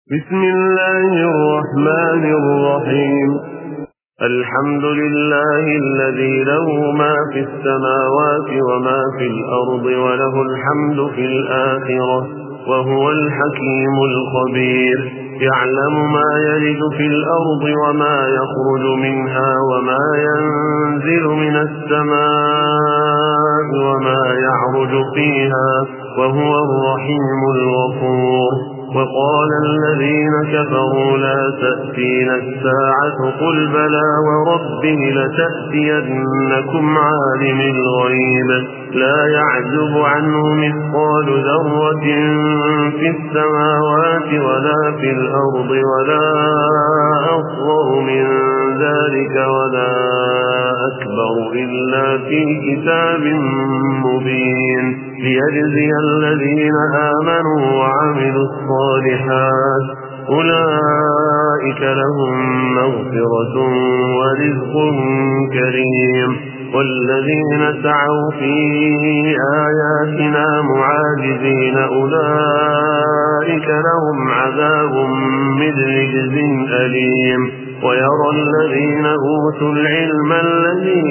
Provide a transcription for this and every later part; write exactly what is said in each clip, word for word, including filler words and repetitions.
بسم الله الرحمن الرحيم. الحمد لله الذي له ما في السماوات وما في الأرض وله الحمد في الآخرة وهو الحكيم الخبير. يعلم ما يلج في الأرض وما يخرج منها وما ينزل من السماء وما يعرج فيها وهو الرحيم الغفور. وقال الذين كفروا لا تأتينا الساعة قل بلى وربي لتأتينكم عالم الغيب لا يعزب عنه مثقال ذرة في السماوات ولا في الأرض ولا أصغر من ذلك ولا أكبر إلا في كتاب مبين ليجزي الذين آمنوا وعملوا الصالحات أولئك لهم مغفرة ورزق كريم. والذين سعوا في آياتنا معاجزين أولئك لهم عذاب من رجز أليم. ويرى الذين أوتوا العلم الذي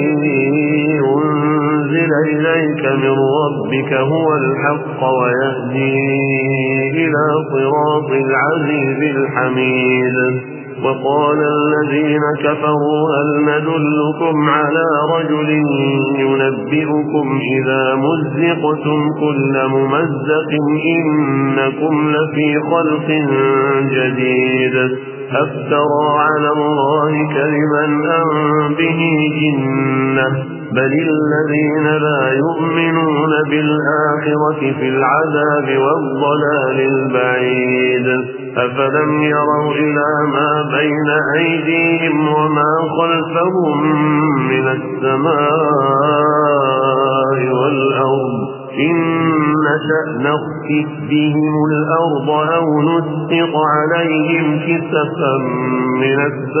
أنزل إليك من ربك هو الحق ويهدي إلى صراط العزيز الحميد. وقال الذين كفروا هل ندلكم على رجل ينبئكم إذا مزقتم كل ممزق إنكم لفي خلق جديد أفترى على الله كذبا أم به جنة بل الذين لا يؤمنون بالآخرة في العذاب والضلال البعيد. أفلم يروا إلى ما بين أيديهم وما خلفهم من السماء والأرض إن نشأ نخسف بهم الأرض أو نسقط عليهم كسفا من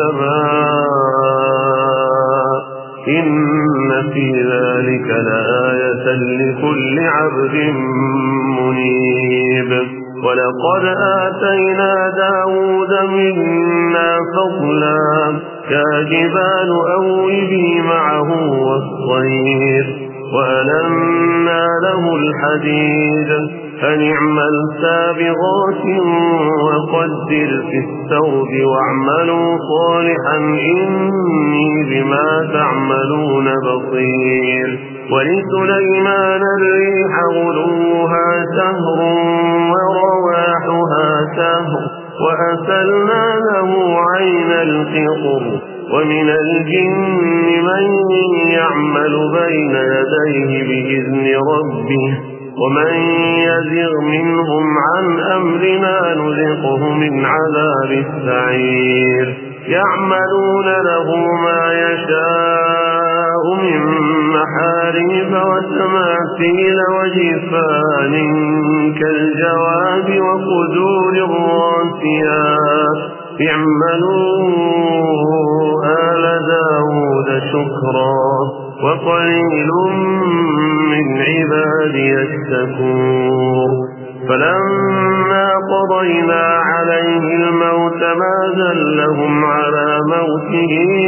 السماء إن في ذلك لآية لكل عبد منيب. ولقد آتينا داود منا فضلا يا جبال أوبي معه والطير وألنا له الحديد فنعمل سابغات وقدر في السرد واعملوا صالحا إني بما تعملون بصير. ولسليمان الريح غدوها شهر ورواحها شهر وأسلنا له عين القطر ومن الجن من يعمل بين يديه بإذن ربه ومن يزغ منهم عن أمرنا نذقه من عذاب السعير. يعملون له ما يشاء من محاريب وتماثيل وجفان كالجواب وقدور الراسيات اعملوا آل داود شكرا وقليل من عبادي الشكور. فلما قضينا عليه الموت ما دلهم على موته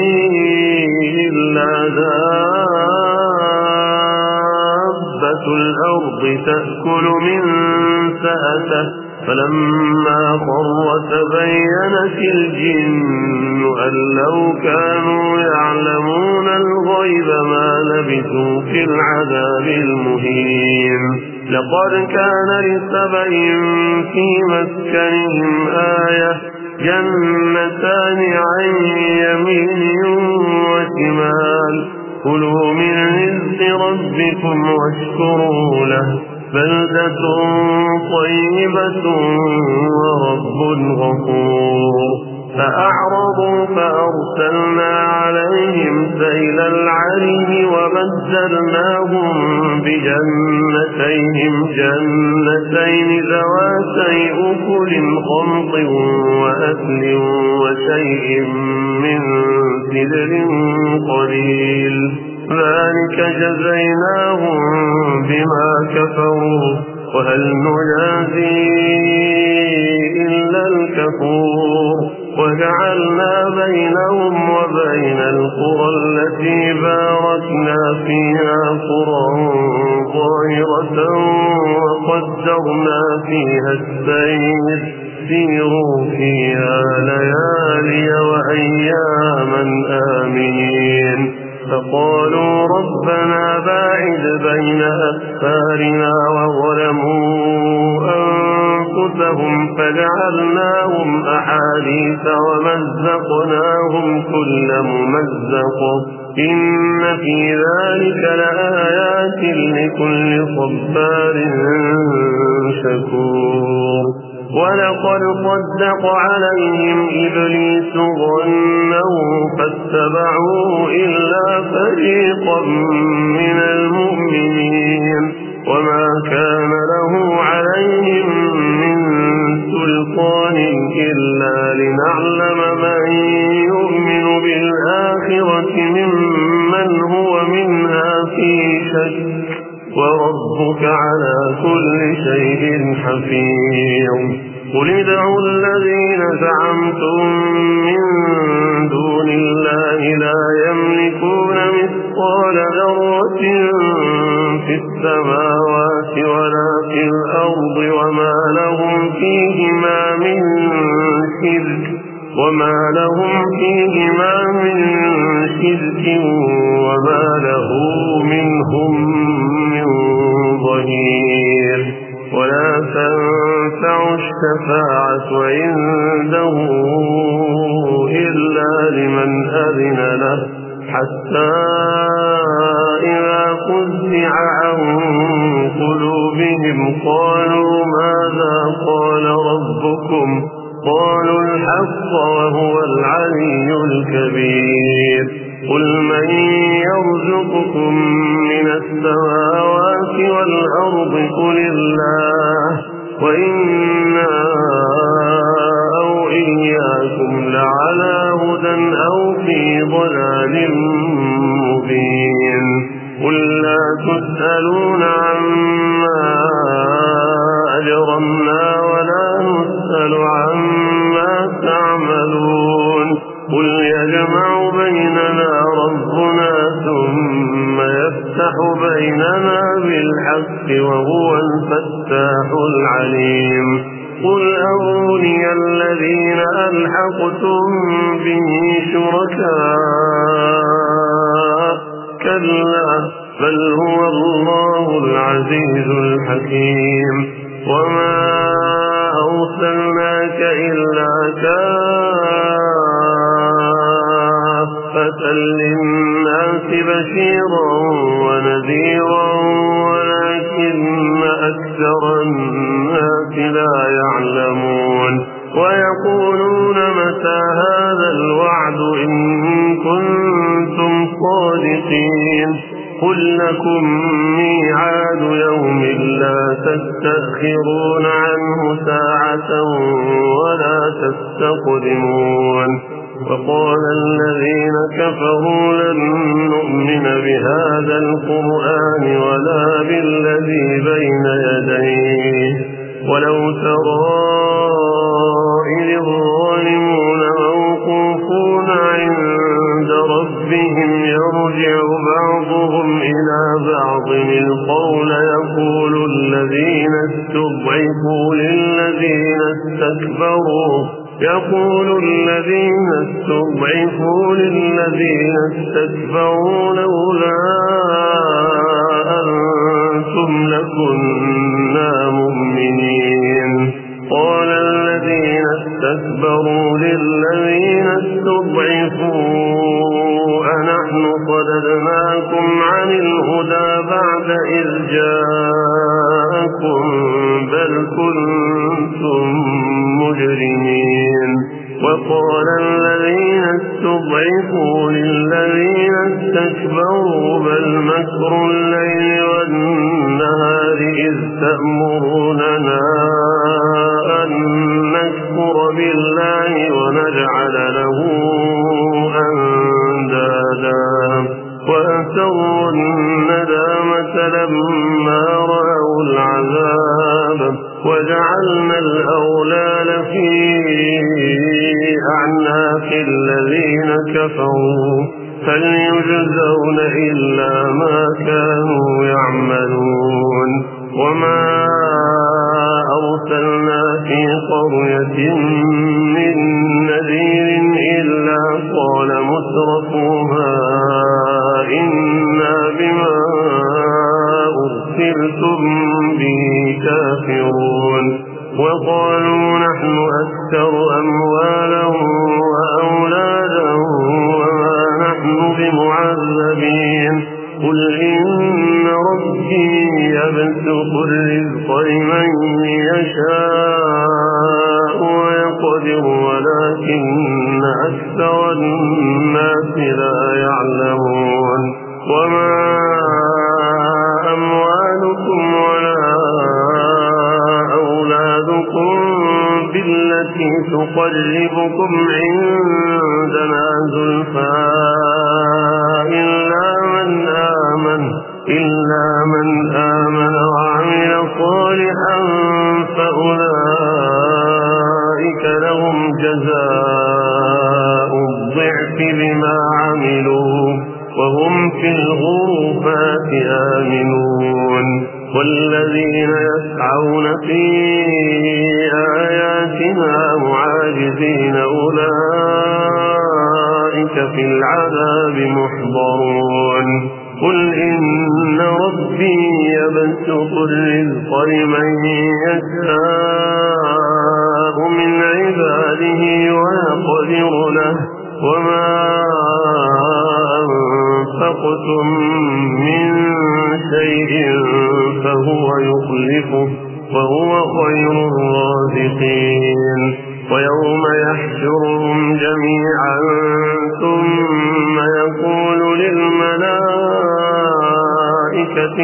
إلا دابة الأرض تأكل من سأته فلما خر تبينت الجن أن لو كانوا يعلمون الغيب ما لبثوا في العذاب المهين. لقد كان لسبإ في مسكنهم آية جنتان عن يمين وشمال كلوا من رزق ربكم واشكروا له بلدة طيبة ورب غفور. فأعرضوا فأرسلنا عليهم سيل العرم وبدلناهم بجنتيهم جنتين ذواتي أكل خمط وأكل وشيء من سدر قليل ذلك جزيناهم بما كفروا وهل نجازي إلا الكفور. كفور وجعلنا بينهم وبين القرى التي باركنا فيها قرى ظاهرة وقدرنا فيها السير سيروا فيها ليالي وأياما آمنين فقالوا ربنا باعد بين أسفارنا وظلموا أنفسهم فجعلناهم أحاديث ومزقناهم كل ممزق إن في ذلك لآيات لكل صبار شكور ولقد صدق عليهم إبليس ظنه فاتبعوه إلا فريقا من المؤمنين وما كان له عليهم من سلطان إلا لنعلم من يؤمن بالآخرة ممن هو منها في شك وربك على كل شيء حفيظ قل ادعوا الذين زعمتم من دون الله لا يملكون مثقال ذرة في السماوات ولا في الأرض وما لهم فيهما من شرك وما لهم فيهما من شرك وما له منهم من ظهير ولا تنفع الشفاعة عنده إلا لمن أذن له حتى إذا فزع عن قلوبهم قالوا ماذا قال ربكم قالوا الحق وهو العلي الكبير قل من يرزقكم من السماوات والأرض قل الله وإنا أو إياكم لعلى هدى أو في ضلال مبين قل لا تسألون عما أجرمنا ولا نسأل عما تعملون قل يجمع بيننا ربنا ثم يفتح بيننا بالحق وهو الفتاح العليم قل أروني الذين ألحقتم به شركاء كلا بل هو الله العزيز الحكيم وما أرسلناك إلا كافة للناس بشيرا ونذيرا ولكن أكثر الناس لا يعلمون ويقولون متى هذا الوعد إن كنتم صادقين قل لكم ميعاد يوم لا تستأخرون عنه ساعة ولا تستقدمون وقال الذين كفروا لن نؤمن بهذا القرآن ولا بالذي بين يديه ولو ترى إذ الظالمون موقوفون عند ربهم يرجع بعضهم إلى بعض القول يقول الذين استضعفوا للذين استكبروا يقول الذين استضعفوا للذين استكبروا لولا أنتم لكنا مؤمنين قال الذين استكبروا للذين استضعفوا أنحن صددناكم عن الهدى بعد إذ جاءكم بل كنتم مجرمين وقال الذين استضعفوا للذين استكبروا بل مكر الليل والنهار إذ تأمروننا أن نكفر بالله ونجعل له أندادا وأسروا الندامة لما رأوا العذاب وجعلنا الأغلال في أعناق الذين كفروا هل يجزون إلا ما كانوا يعملون وما أرسلنا في قرية من نذير إلا قال مترفوها إنا بما أرسلتم به كافرون وقالوا نحن أكثر أموالا وأولادا وما نحن بمعذبين قل إن ربي يبسط الرزق لمن يشاء ويقدر ولكن أكثر الناس لا يعلمون وما أموالكم ولا أولادكم بالتي تقربكم عندنا زلفى إلا من آمن إلا من آمن وعمل صالحا فأولئك لهم جزاء الضعف بما عملوا وهم في الغرفات آمنون والذين يسعون في آياتنا معاجزين أولئك في العذاب محضرون قل إن ربي يبسط الرزق لمن يشاء من عباده ويقدر له وما أنفقتم من شيء فهو يخلفه وهو خير الرازقين ويوم يحشرهم جميعا ثم يقول للملائكة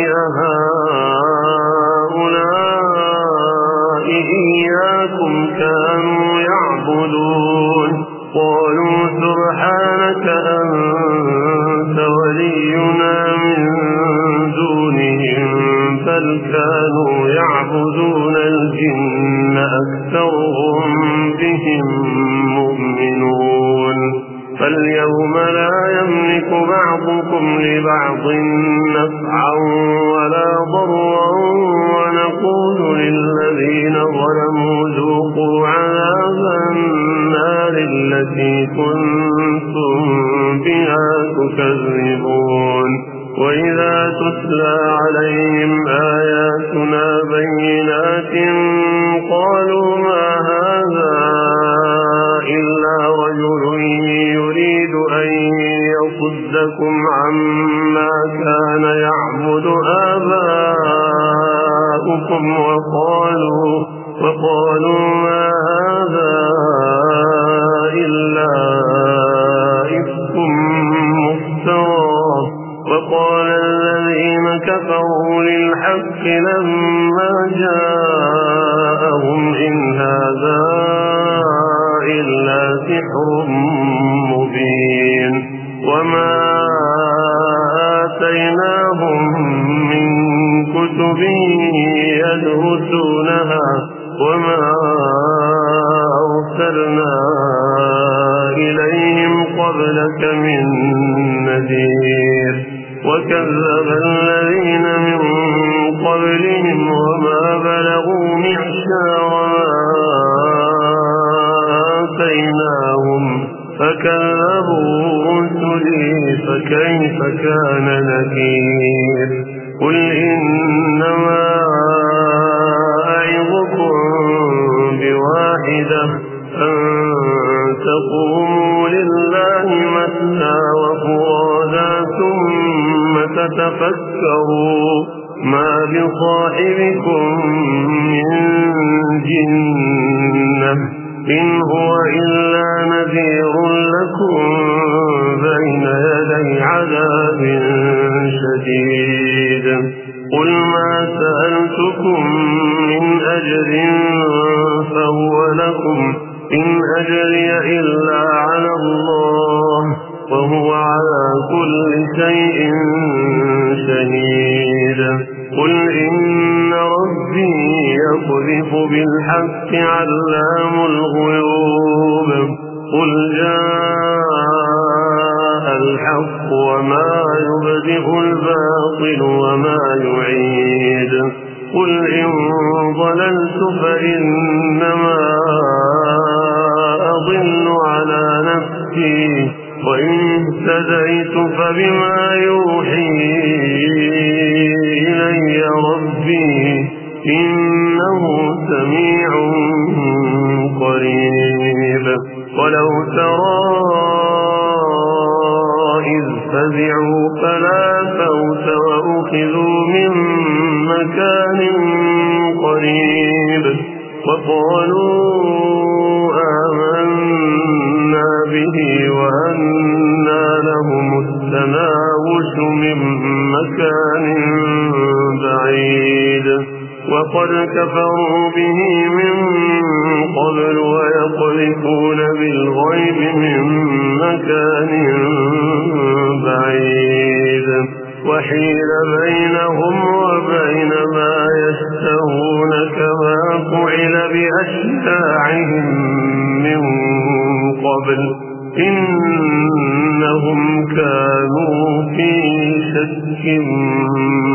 أهؤلاء إياكم كانوا يعبدون قالوا سبحانك أنت ولينا من دونهم بل كانوا يعبدون الجن أكثرهم بهم مؤمنون فاليوم لا يملك بعضكم لبعض نفعا ولا ضرا ونقول للذين ظلموا ذوقوا عذاب النار التي كنتم بها تكذبون وإذا تتلى عليهم آياتنا بينات قالوا ما هذا إلا رجل يريد أن يصدكم عما كان يعبد آباؤكم وقالوا وقالوا ما هذا إلا إفك مفترى وقال الذين كفروا للحق لما جاءهم إن هذا إلا سحر مبين وما آتيناهم من كتب يدرسونها وما أرسلنا إليهم قبلك من نذير وكذب الذين من قبلهم وما بلغوا معشار آتيناهم فكذبوا رسلي فكيف كان نكير قل إنما أعظكم بواحدة أن تقوموا لله مثنى وفرادا ثم تتفكروا ما بصاحبكم من جنة إن هو إلا نذير لكم بين يدي عذاب شديد قل ما سألتكم من أجر فهو لكم إن أجري إلا على الله وهو على كل شيء شهيد قل إن ربي يقذف بالحق علام الغيوب قل جاء الحق وما يبدئ الباطل وما يعيد قل إن ضللت فإنما أضل على نفسي وإن اهتديت فبما يوحي إلي ربي إنه سميع قريب ولو ترى إذ فزعوا فلا فوت وأخذوا من مكان قريب وقالوا آمنا به وأنى لهم التناوش من مكان بعيد وقد كفروا به من قبل ويقذفون بالغيب من مكان بعيد وحيل بينهم وبين ما يشتهون كما فعل بأشياعهم من قبل إنهم كانوا في شك